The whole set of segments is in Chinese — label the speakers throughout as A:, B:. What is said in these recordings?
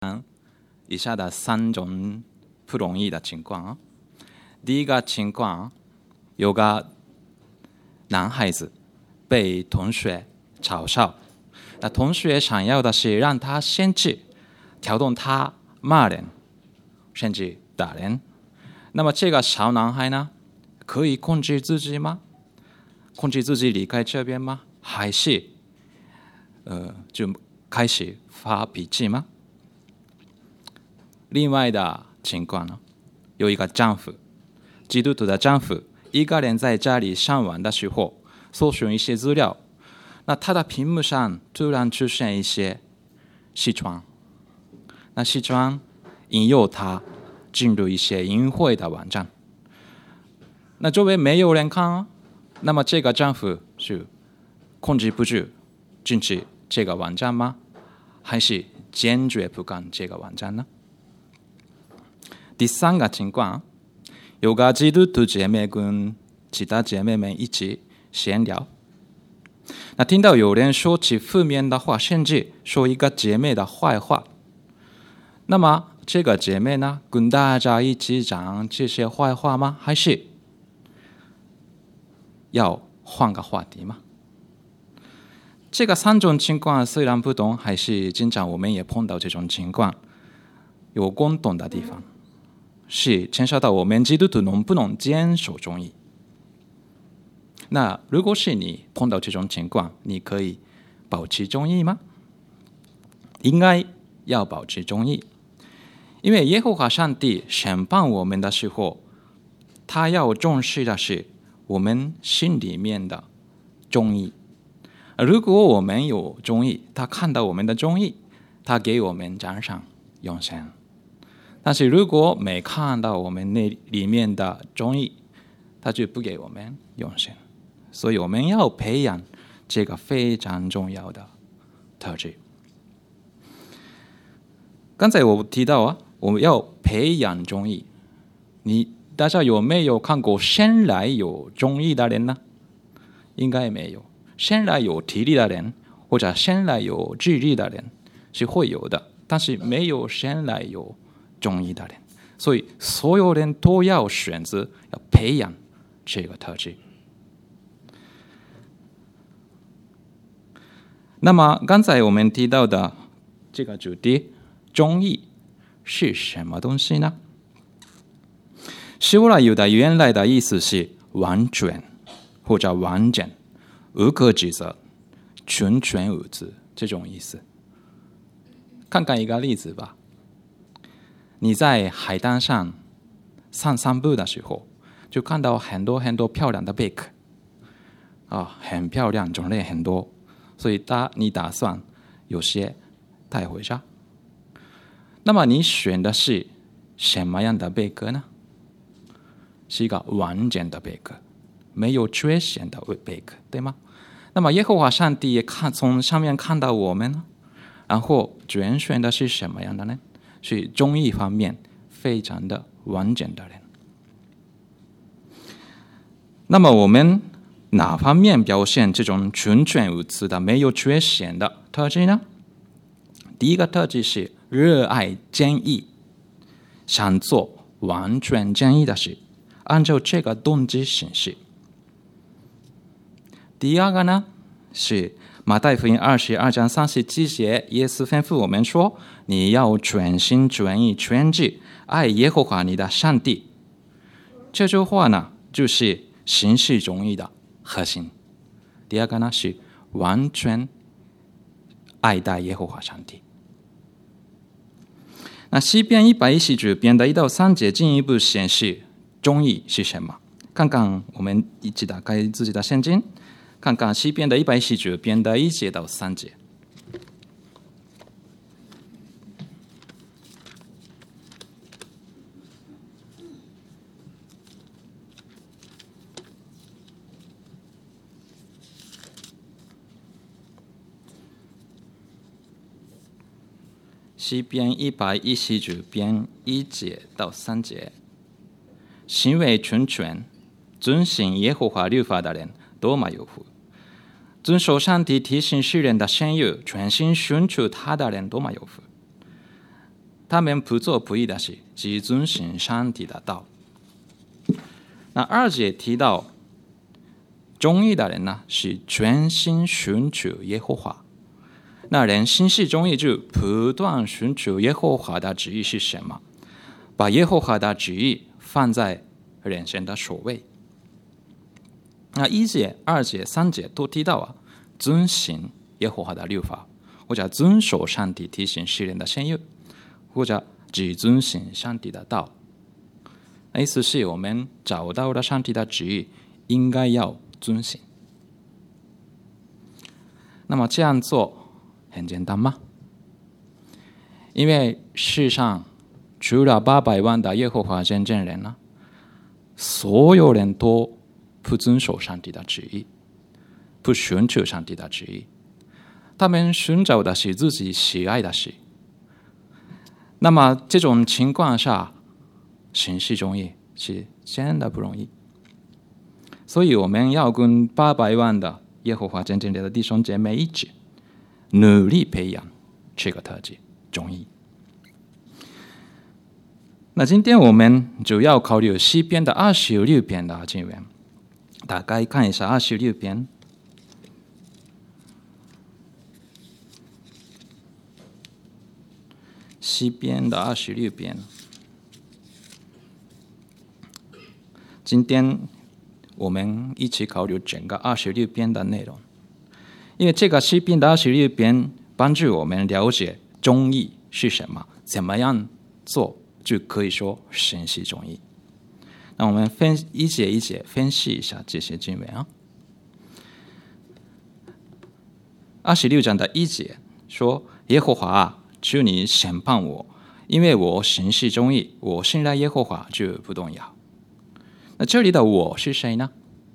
A: 以下的3种不容易的情况。第一个情况，有个男孩子被同学嘲笑，那同学想要的是让他先去挑动他骂人，甚至打人。那么这个小男孩呢，可以控制自己吗？控制自己离开这边吗？还是就开始发脾气吗？另外的情况呢，有一个丈夫，基督徒的丈夫，一个人在家里上网的时候，搜寻一些资料，那他的屏幕上突然出现一些视窗，那视窗引诱他进入一些淫秽的网站，那周围没有人看那么这个丈夫是控制不住进去这个网站吗？还是坚决不看这个网站呢？第3个情况，有个基督徒姐妹跟其他姐妹们一起闲聊，那听到有人说起负面的话，甚至说一个姐妹的坏话，那么这个姐妹呢，跟大家一起讲这些坏话吗？还是要换个话题吗？这个3种情况虽然不同，还是经常我们也碰到这种情况。有共同的地方是牵涉到我们基督徒能不能坚守忠义。那如果是你碰到这种情况，你可以保持忠义吗？应该要保持忠义，因为耶和华上帝审判我们的时候，他要重视的是我们心里面的忠义。如果我们有忠义，他看到我们的忠义，他给我们奖赏永生。但是如果没看到我们那里面的忠义，他就不给我们永生。所以我们要培养这个非常重要的特质。刚才我提到我们要培养忠义，大家有没有看过生来有忠义的人呢？应该没有。生来有体力的人，或者生来有智力的人是会有的，但是没有生来有忠义的人。所以所有人都要选择要培养这个特质。那么刚才我们提到的这个主题，忠义是什么东西呢？希伯来语的原来的意思是完全或者完整，无可指责，全权无私，这种意思。看看一个例子吧。你在海滩上散步的时候，就看到很多很多漂亮的贝壳很漂亮，种类很多，所以你打算有些带回家。那么你选的是什么样的贝壳呢？是一个完整的贝壳，没有缺陷的贝壳，对吗？那么耶和华上帝也从上面看到我们，然后拣选的是什么样的呢？是忠义方面非常的完整的人。那么我们哪方面表现这种全权无私的、没有缺陷的特质呢？第一个特质是热爱正义，想做完全正义的事，按照这个动机行事。第二个呢，是马太福音22章37节，耶稣吩咐我们说，你要全心全意全志爱耶和华你的上帝。这句话呢，就是行事忠义的核心。第二个呢，是完全爱戴耶和华上帝。那诗篇119篇的1到3节进一步显示忠义是什么。看看，我们一起打开自己的圣经，看看诗篇的119篇的1节到3节。诗篇119篇1节到3节，行为全全，遵行耶和华律法的人多么有福！遵守上帝提醒世人的圣约，全心寻求他的人多么有福！ 他们不做不义的事，只遵循上帝的道。那2节提到忠义的人呢，是全心寻求耶和华。那人心系忠义，就不断寻求耶和华的旨意是什么，把耶和华的旨意放在人生的首位。那1节、2节、3节都提到遵行耶和华的律法，或者遵守上帝提醒世人的圣约，或者只遵行上帝的道。意思是我们找到了上帝的旨意，应该要遵行。那么这样做很简单吗？因为世上除了800万的耶和华见证人呢，所有人都不遵守上帝的旨意，不寻求上帝的旨意，他们寻找的是自己喜爱的事。那么这种情况下，行事忠义是真的不容易。所以我们要跟800万的耶和华见证人的弟兄姐妹一起努力培养这个特质，忠义。那今天我们主要考虑诗篇的26篇的经文，大概看一下26篇。诗篇的26篇，今天我们一起考虑整个26篇的内容，因为这个诗篇的26篇帮助我们了解忠义是什么，怎么样做就可以说行事忠义。那我们一节一节分析一下这些经文26章的1节说：耶和华求你审判我，因为我行事忠义，我信赖耶和华就不动摇。那这里的我是谁呢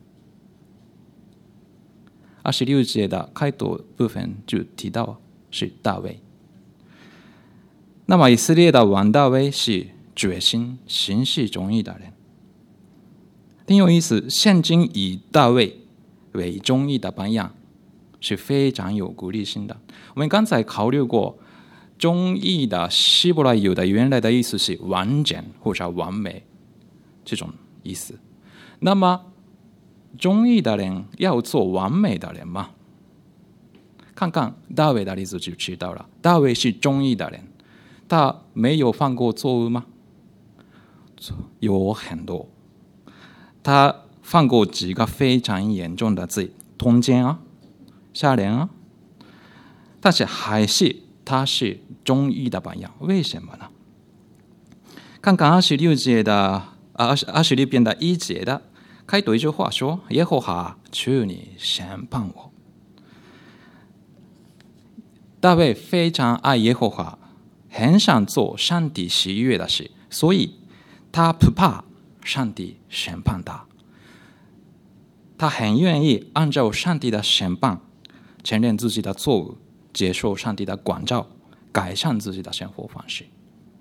A: ？26节的开头部分就提到是大卫。那么以色列的王大卫是决心行事忠义的人。挺有意思，圣经以大卫为忠义的榜样，是非常有鼓励性的。我们刚才考虑过，忠义的希伯来语的原来的意思是完整或者完美这种意思。那么忠义的人要做完美的人吗？看看大卫的例子就知道了。大卫是忠义的人，他没有犯过错误吗？有很多。他犯过几个非常严重的罪，通奸杀人但是还是他是忠义的榜样。为什么呢？看看26篇的1节的开头一句话说：耶和华求你审判我。大卫非常爱耶和华，很想做上帝喜悦的事，所以他不怕上帝审判他。他很愿意按照上帝的审判，承认自己的错误，接受上帝的管教，改善自己的生活方式。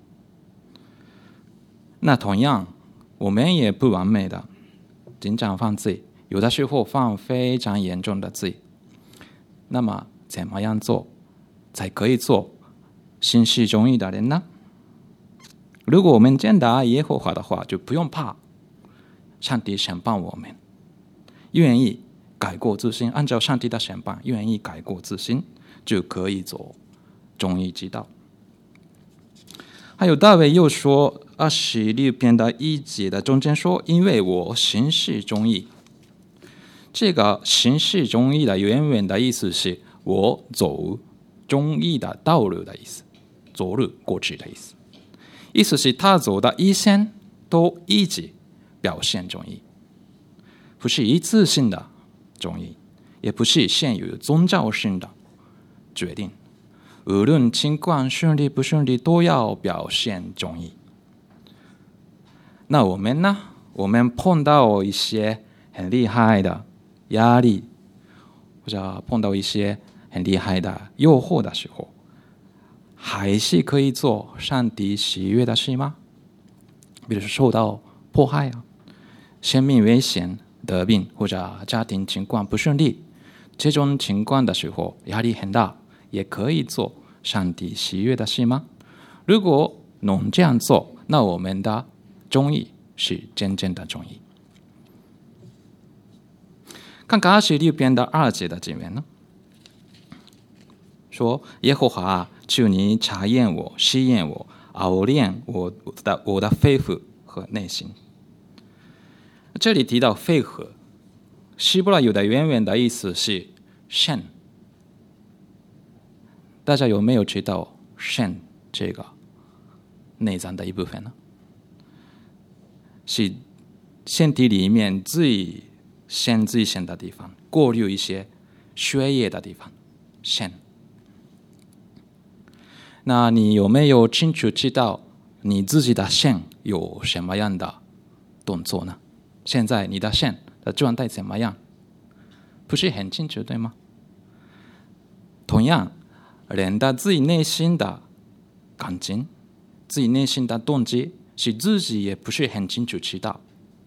A: 那同样，我们也不完美的，经常犯罪，有的时候犯非常严重的罪。那么怎么样做才可以做行事忠义的人呢？如果我们真的爱耶和华的话，就不用怕上帝审判我们，愿意改过自新，按照上帝的审判，愿意改过自新，就可以走忠义之道。还有大卫又说26篇的1节的中间说：因为我行事忠义。这个行事忠义的原文的意思是我走忠义的道路的意思，走路过去的意思。意思是他走的一生都一直表现忠义，不是一次性的忠义，也不是限于宗教性的决定，无论情况顺利不顺利都要表现忠义。那我们呢？我们碰到一些很厉害的压力，或者碰到一些很厉害的诱惑的时候，还是可以做上帝喜悦的事吗？比如说受到迫害生命危险、得病或者家庭情况不顺利，这种情况的时候压力很大，也可以做上帝喜悦的事吗？如果能这样做，那我们的忠义是真正的忠义。看看26篇的2节的经文呢，说耶和华求你查验我、试验我、熬炼我的肺腑和内心。这里提到肺腑，希伯来语的原文的意思是肾。大家有没有知道肾这个内脏的一部分呢？是身体里面最深的地方，过滤一些血液的地方，肾。那你有没有清楚知道你自己的肾有什么样的动作呢？现在你的肾的状态怎么样？不是很清楚，对吗？同样，人的自己内心的感情、自己内心的动机，是自己也不是很清楚知道。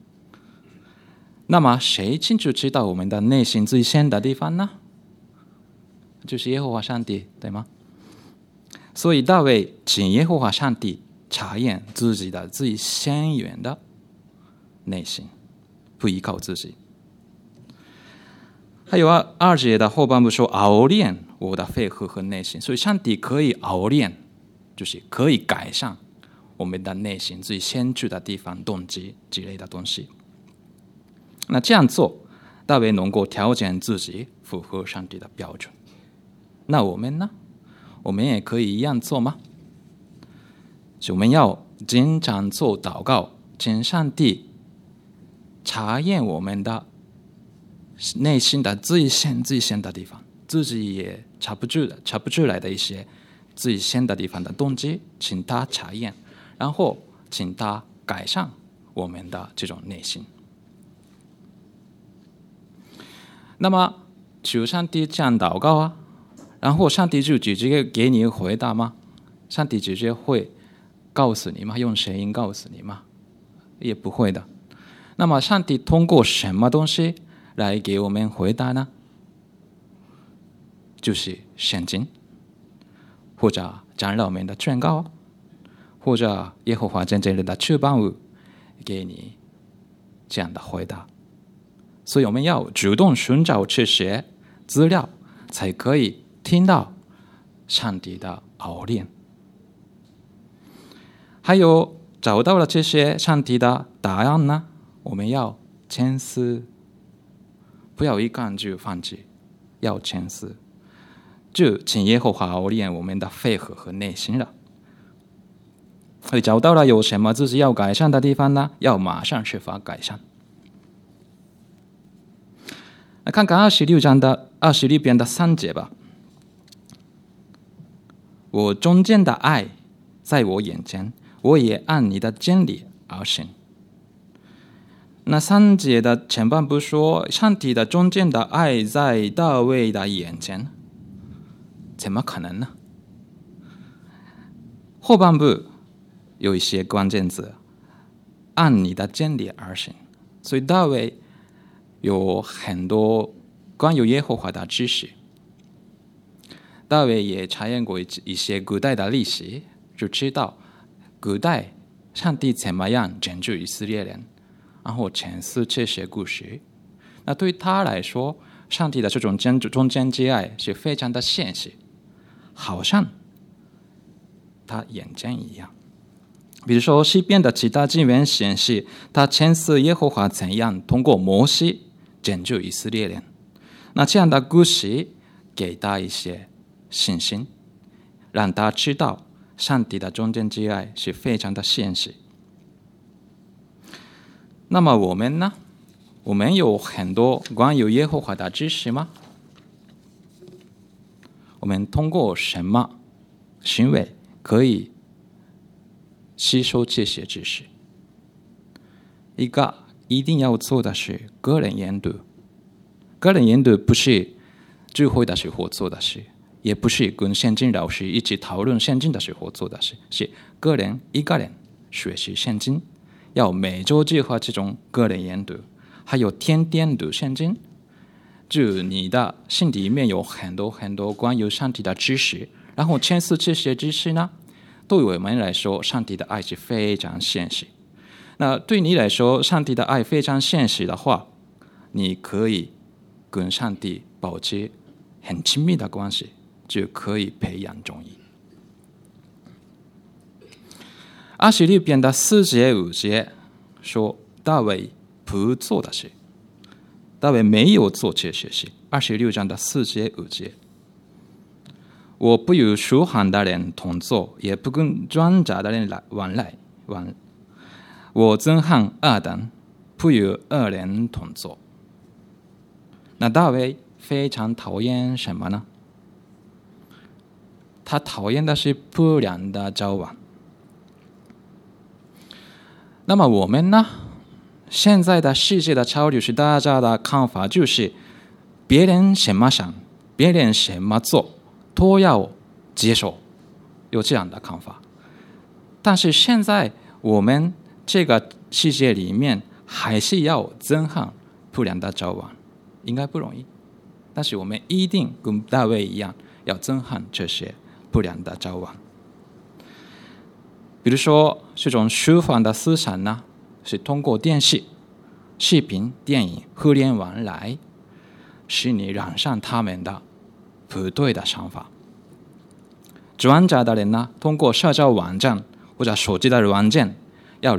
A: 那么，谁清楚知道我们的内心最深的地方呢？就是耶和华上帝，对吗？所以大卫请耶和华上帝查验自己的最深远的内心，不依靠自己。还有2节的后半部说熬炼我的肺腑和内心，所以上帝可以熬炼，就是可以改善我们的内心最深处的地方、动机之类的东西。那这样做，大卫能够调整自己，符合上帝的标准。那我们呢？我们也可以一样做吗？我们要经常做祷告，请上帝查验我们的内心的最深的地方，自己也查不出来的一些最深的地方的动机，请他查验，然后请他改善我们的这种内心。那么求上帝这样祷告啊，然后上帝就直接给你回答吗？上帝直接会告诉你吗？用声音告诉你吗？也不会的。那么上帝通过什么东西来给我们回答呢？就是圣经，或者长老们的劝告，或者耶和华真正的出版物给你这样的回答。所以我们要主动寻找这些资料，才可以听到上帝的熬炼。还有找到了这些上帝的答案呢，我们要沉思，不要一看就放弃，要沉思，就请耶和华熬炼我们的肺腑和内心了。所以找到了有什么自己要改善的地方呢？要马上设法改善。来看看26篇的3节吧。我中间的爱在我眼前，我也按你的真理而行。那3节的前半部说，上帝的中间的爱在大卫的眼前，怎么可能呢？后半部有一些关键字，按你的真理而行。所以大卫有很多关于耶和华的知识。大卫也查验过一些古代的历史，就知道古代上帝怎么样拯救以色列人，然后陈述这些故事。那对他来说，上帝的这种中间之爱是非常的现实，好像他眼睛一样。比如说诗篇的其他经文显示，他陈述耶和华怎样通过摩西拯救以色列人。那这样的故事给他一些信心，让他知道上帝的中间之爱是非常的现实。那么我们呢？我们有很多关于耶和华的知识吗？我们通过什么行为可以吸收这些知识？一个一定要做的是个人研读。个人研读不是聚会的时候做的事，也不是跟圣经老师一起讨论圣经的时候做的事，是一个人学习圣经，要每周计划这种个人研读，还有天天读圣经。就你的心里面有很多关于上帝的知识，然后陈述这些知识呢， 对我们来说，上帝的爱是非常现实。那对你来说，上帝的爱非常现实的话，你可以跟上帝保持很亲密的关系，就可以培养忠义。26篇的4节5节说，大卫不做的事，大卫没有做这些事。26章的4节5节，我不与舒缓的人同坐，也不跟专诈的人往来。我憎恨恶人，不与恶人同坐。那大卫非常讨厌什么呢？他讨厌的是不良的交往。那么我们呢？现在的世界的潮流是大家的看法就是别人什么想，别人什么做，都要接受，有这样的看法。但是现在我们这个世界里面还是要憎恨不良的交往，应该不容易。但是我们一定跟大卫一样，要憎恨这些不良的交往。比如说这种舒缓的思想呢，是通过电视、视频、电影、互联网来使你染上他们的不对的想法。专诈的人呢，通过社交网站或者手机的软件要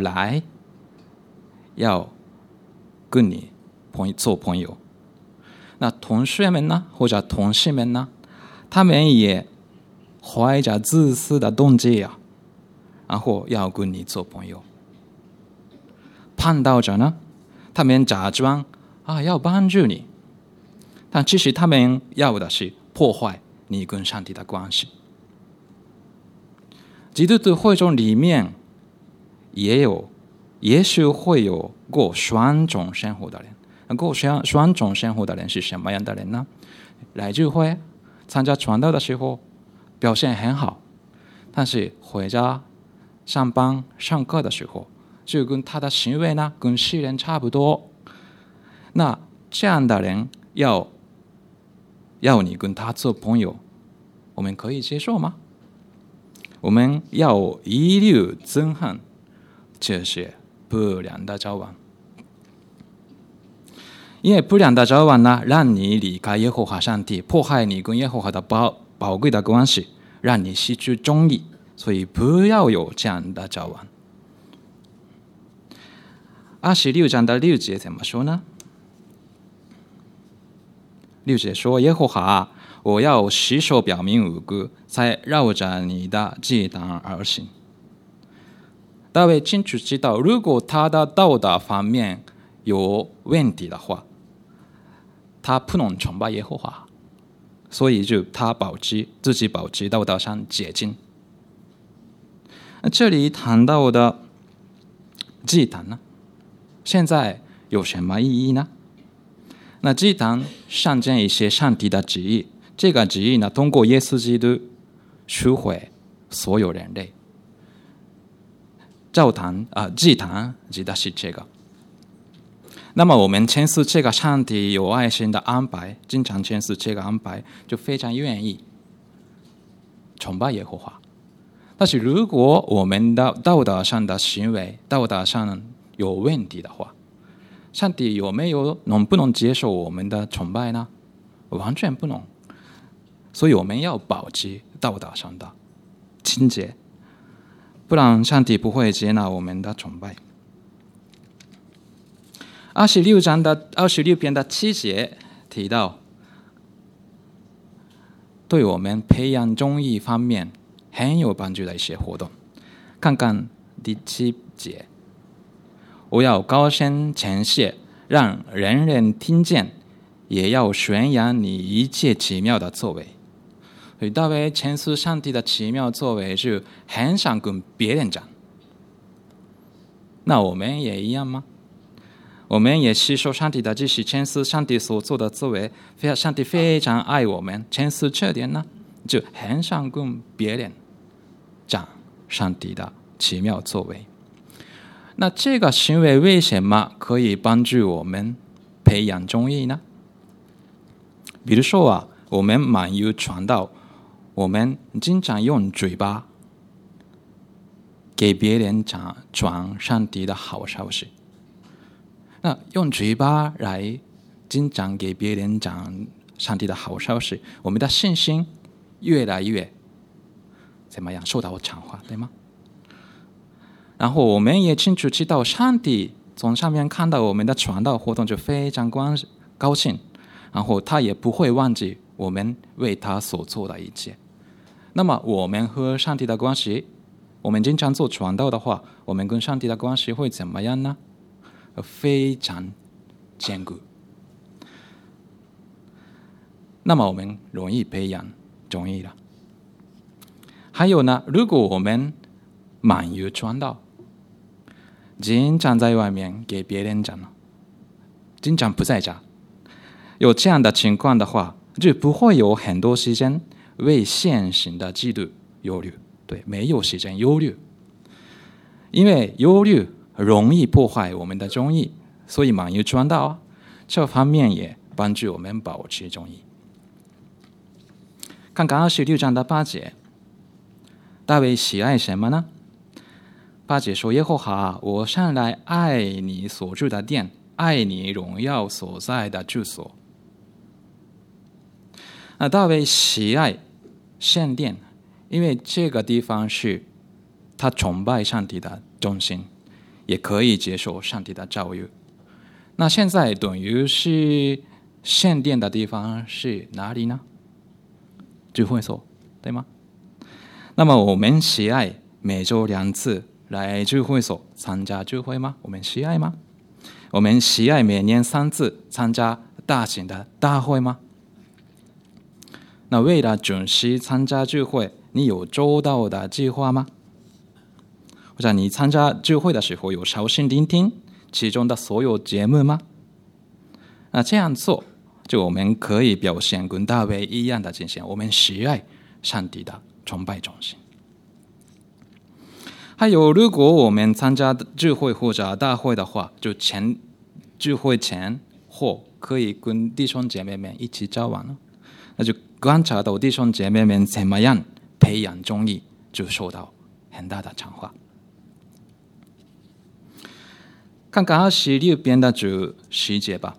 A: 跟你做朋友。那同学们呢，或者同事们呢，他们也怀着自私的动机啊，然后要跟你做朋友。叛道者呢，他们假装要帮助你，但其实他们要的是破坏你跟上帝的关系。基督徒会众里面也许会有过双种生活的人。过双种生活的人是什么样的人呢？来聚会参加传道的时候表现很好，但是回家上班上课的时候就跟他的行为呢跟世人差不多。那这样的人要你跟他做朋友，我们可以接受吗？我们要一律憎恨这些不良的交往，因为不良的交往呢，让你离开耶和华上帝，破坏你跟耶和华的宝贵的关系，让你失去忠义，所以不要有这样的交往。26章的6节怎么说呢？6节说，耶和华，我要实手表明无辜，才绕着你的祭坛而行。大卫清楚知道，如果他的道德方面有问题的话，他不能崇拜耶和华，所以就他自己保持道德上洁净。这里谈到的祭坛呢，现在有什么意义呢？那祭坛象征一些上帝的旨意，这个旨意呢，通过耶稣基督赎回所有人类。祭坛指的是这个。那么我们签署这个上帝有爱心的安排，经常签署这个安排，就非常愿意崇拜耶和华。但是如果我们的道德上的行为、道德上有问题的话，上帝能不能接受我们的崇拜呢？完全不能。所以我们要保持道德上的清洁，不然上帝不会接纳我们的崇拜。26篇的7节提到，对我们培养忠义方面很有帮助的一些活动。看看第7节，我要高声称谢，让人人听见，也要宣扬你一切奇妙的作为。所以大卫陈述上帝的奇妙作为是很想跟别人讲。那我们也一样吗？我们也吸收上帝的知识，陈述上帝所做的作为，上帝非常爱我们，陈述这点呢，就很想跟别人讲上帝的奇妙作为。那这个行为为什么可以帮助我们培养忠义呢？比如说我们忙于传道，我们经常用嘴巴给别人传上帝的好消息。那用嘴巴来经常给别人讲上帝的好消息，我们的信心越来越怎么样受到强化，对吗？然后我们也清楚知道，上帝从上面看到我们的传道活动就非常高兴，然后他也不会忘记我们为他所做的一切。那么我们和上帝的关系，我们经常做传道的话，我们跟上帝的关系会怎么样呢？非常坚固。那么我们容易培养忠义了。还有呢，如果我们忙于传道，经常在外面给别人讲，经常不在家，有这样的情况的话，就不会有很多时间为现行的制度忧虑。对，没有时间忧虑，因为忧虑容易破坏我们的忠义，所以忙于传道这方面也帮助我们保持忠义。看看26章的8节，大卫喜爱什么呢？8节说：耶和华，我向来爱你所住的殿，爱你荣耀所在的住所。大卫喜爱圣殿，因为这个地方是他崇拜上帝的中心，也可以接受上帝的教育。那现在等于是圣殿的地方是哪里呢？聚会所，对吗？那么我们喜爱每周2次来聚会所参加聚会吗？我们喜爱吗？我们喜爱每年3次参加大型的大会吗？那为了准时参加聚会，你有周到的计划吗？或者你参加聚会的时候有小心聆听其中的所有节目吗？那这样做，就我们可以表现跟大卫一样的精神，我们喜爱上帝的崇拜中心。还有，如果我们参加聚会或者大会的话，就聚会前后可以跟弟兄姐妹们一起交往了，那就观察到弟兄姐妹们怎么样培养忠义，就受到很大的强化。看看26篇的10节吧。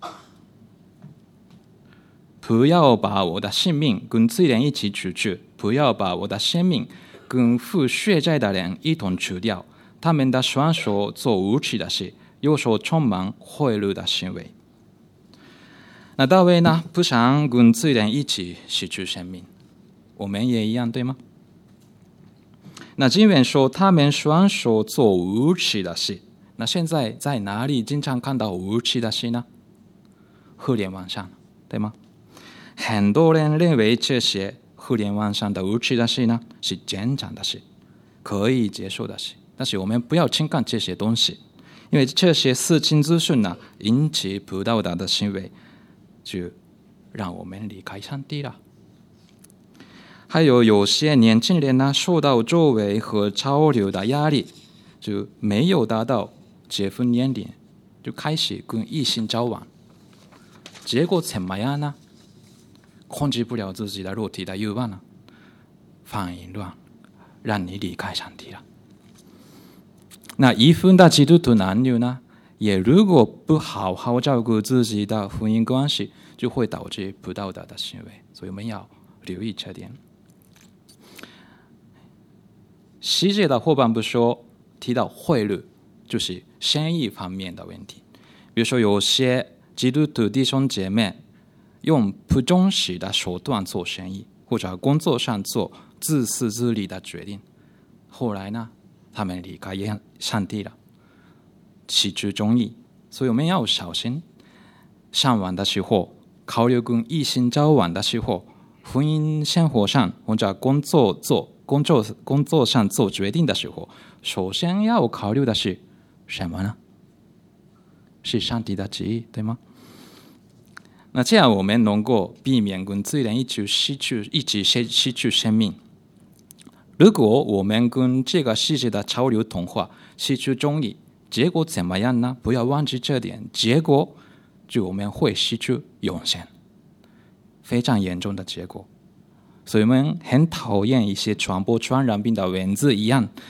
A: 不要把我的性命跟罪人一起除去，不要把我的生命跟负血债的人一同除掉。他们的双手做无耻的事，右手充满贿赂的行为。那大卫呢，不想跟罪人一起失去生命，我们也一样，对吗？那经文说他们双手做无耻的事，那现在在哪里经常看到无耻的事呢？互联网上，对吗？很多人认为这些互联网上的无耻的事呢，是正常的事，可以接受的事。但是我们不要轻看这些东西，因为这些色情资讯呢，引起不道德的行为，就让我们离开上帝了。还有些年轻人呢，受到周围和潮流的压力，就没有达到结婚年龄，就开始跟异性交往，结果怎么样呢？控制不了自己的肉体的欲望呢，犯淫乱，让你离开上帝了。那已婚的基督徒男女呢，也如果不好好照顾自己的婚姻关系，就会导致不道德的行为，所以我们要留意这点。10节的后半部说提到贿赂，就是生意方面的问题。比如说有些基督徒弟兄姐妹用不忠实的手段做生意，或者工作上做自私自利的决定，后来呢，他们离开上帝了，失去忠义。所以我们要小心，上网的时候，考虑跟异性交往的时候，婚姻生活上或者工作上做决定的时候，首先要考虑的是什么呢？是上帝的旨意，对吗？那这样我们能够避免跟罪人一起失去生命。如果我们跟这个世界的潮流同化，失去忠义，结果怎么样呢？不要忘记这点，结果就我们会失去永生，非常严重的结果。所以我们很讨厌一些传播传染病的蚊子一样，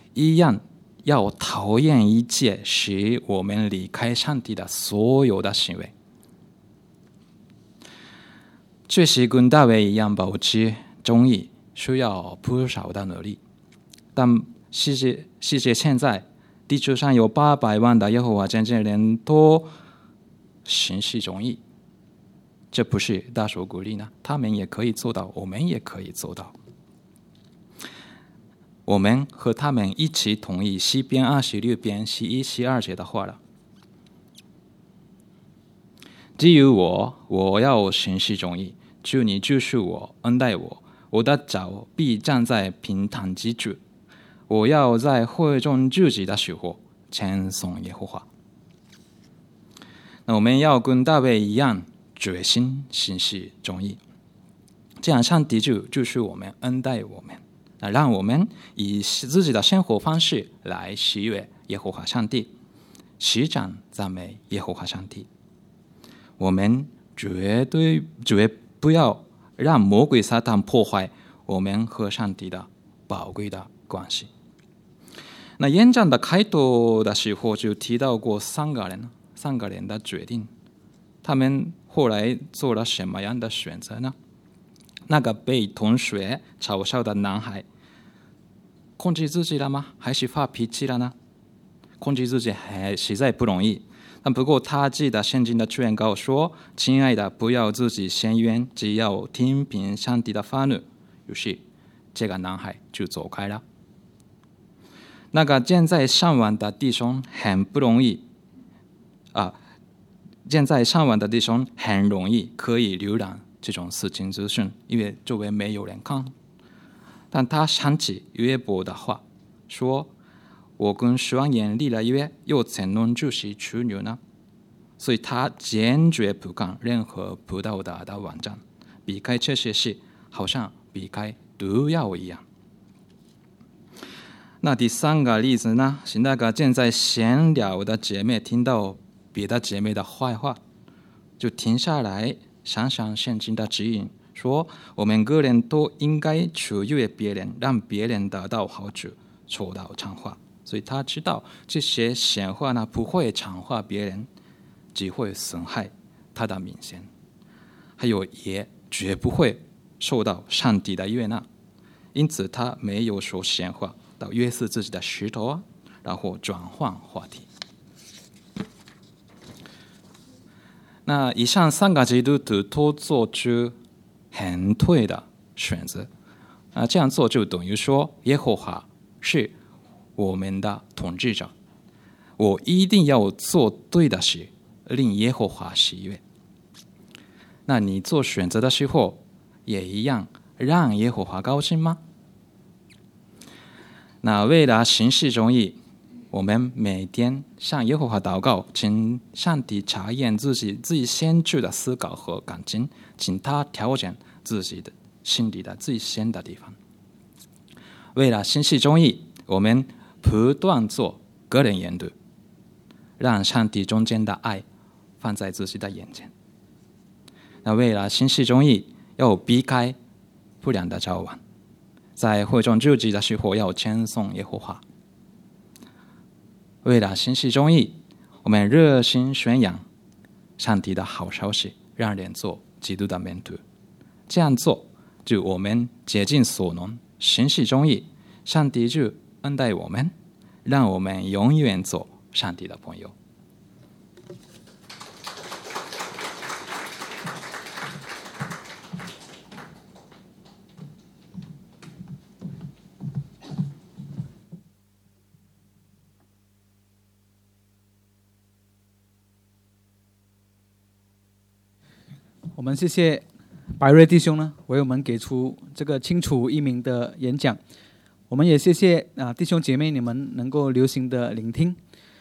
A: 一样要讨厌一切使我们离开上帝的所有的行为。确实跟大卫一样保持公义需要不少的努力，但世界现在地球上有800万的耶和华见证人都行使公义，这不是大手鼓励呢？他们也可以做到，我们也可以做到。我们和他们一起同意诗篇26篇11、12节的话了。至于我要行使公义，主你救赎我，恩待我，我的脚必站在平坦之处。我要在会中聚集的时候称颂耶和华。那我们要跟大卫一样决心行使公义，这样上帝就救赎我们，恩待我们，那让我们以自己的生活方式来喜悦耶和华上帝，时常赞美耶和华上帝。我们绝不要让魔鬼撒旦破坏我们和上帝的宝贵的关系。那演讲的开头的时候就提到过三个人的决定，他们后来做了什么样的选择呢？那个被同学嘲笑的男孩控制自己了吗？还是发脾气了呢？控制自己还实在不容易，但不过他记得圣经的劝告说，亲爱的，不要自己伸冤，只要听凭上帝的发怒。于是这个男孩就走开了。那个站在上网的弟兄很不容易站在上网的弟兄很容易可以浏览这种事情资讯，因为周围没有人看。但他想起约伯的话，说我跟双眼立了约，又怎能就是处女呢？所以他坚决不看任何不道德的网站，避开这些事，好像避开毒药一样。那第三个例子呢，是那个正在闲聊的姐妹听到别的姐妹的坏话，就停下来想想圣经的指引，说我们个人都应该取悦别人，让别人得到好处，受到强化。所以他知道这些闲话呢不会强化别人，只会损害他的名声，还有也绝不会受到上帝的悦纳。因此他没有说闲话到约束自己的石头然后转换话题。那以上三个基督徒都做出很对的选择，这样做就等于说耶和华是我们的统治者，我一定要做对的事，令耶和华喜悦。那你做选择的时候也一样让耶和华高兴吗？那为了行事公义，我们每天向耶和华祷告，请上帝查验自己深处的思考和感情，请他调整自己的心里的最深的地方。为了行事公义，我们不断做个人研读，让上帝中间的爱放在自己的眼前。那为了行事公义，要避开不良的交往，在会中聚集的时候要称颂耶和华。为了行事公义，我们热心宣扬上帝的好消息，让人做基督的门徒。这样做，就我们竭尽所能行事公义，上帝就恩待我们，让我们永远做上帝的朋友。
B: 我们谢谢白瑞弟兄呢，为我们给出这个清楚易明的演讲。我们也谢谢弟兄姐妹你们能够留心的聆听。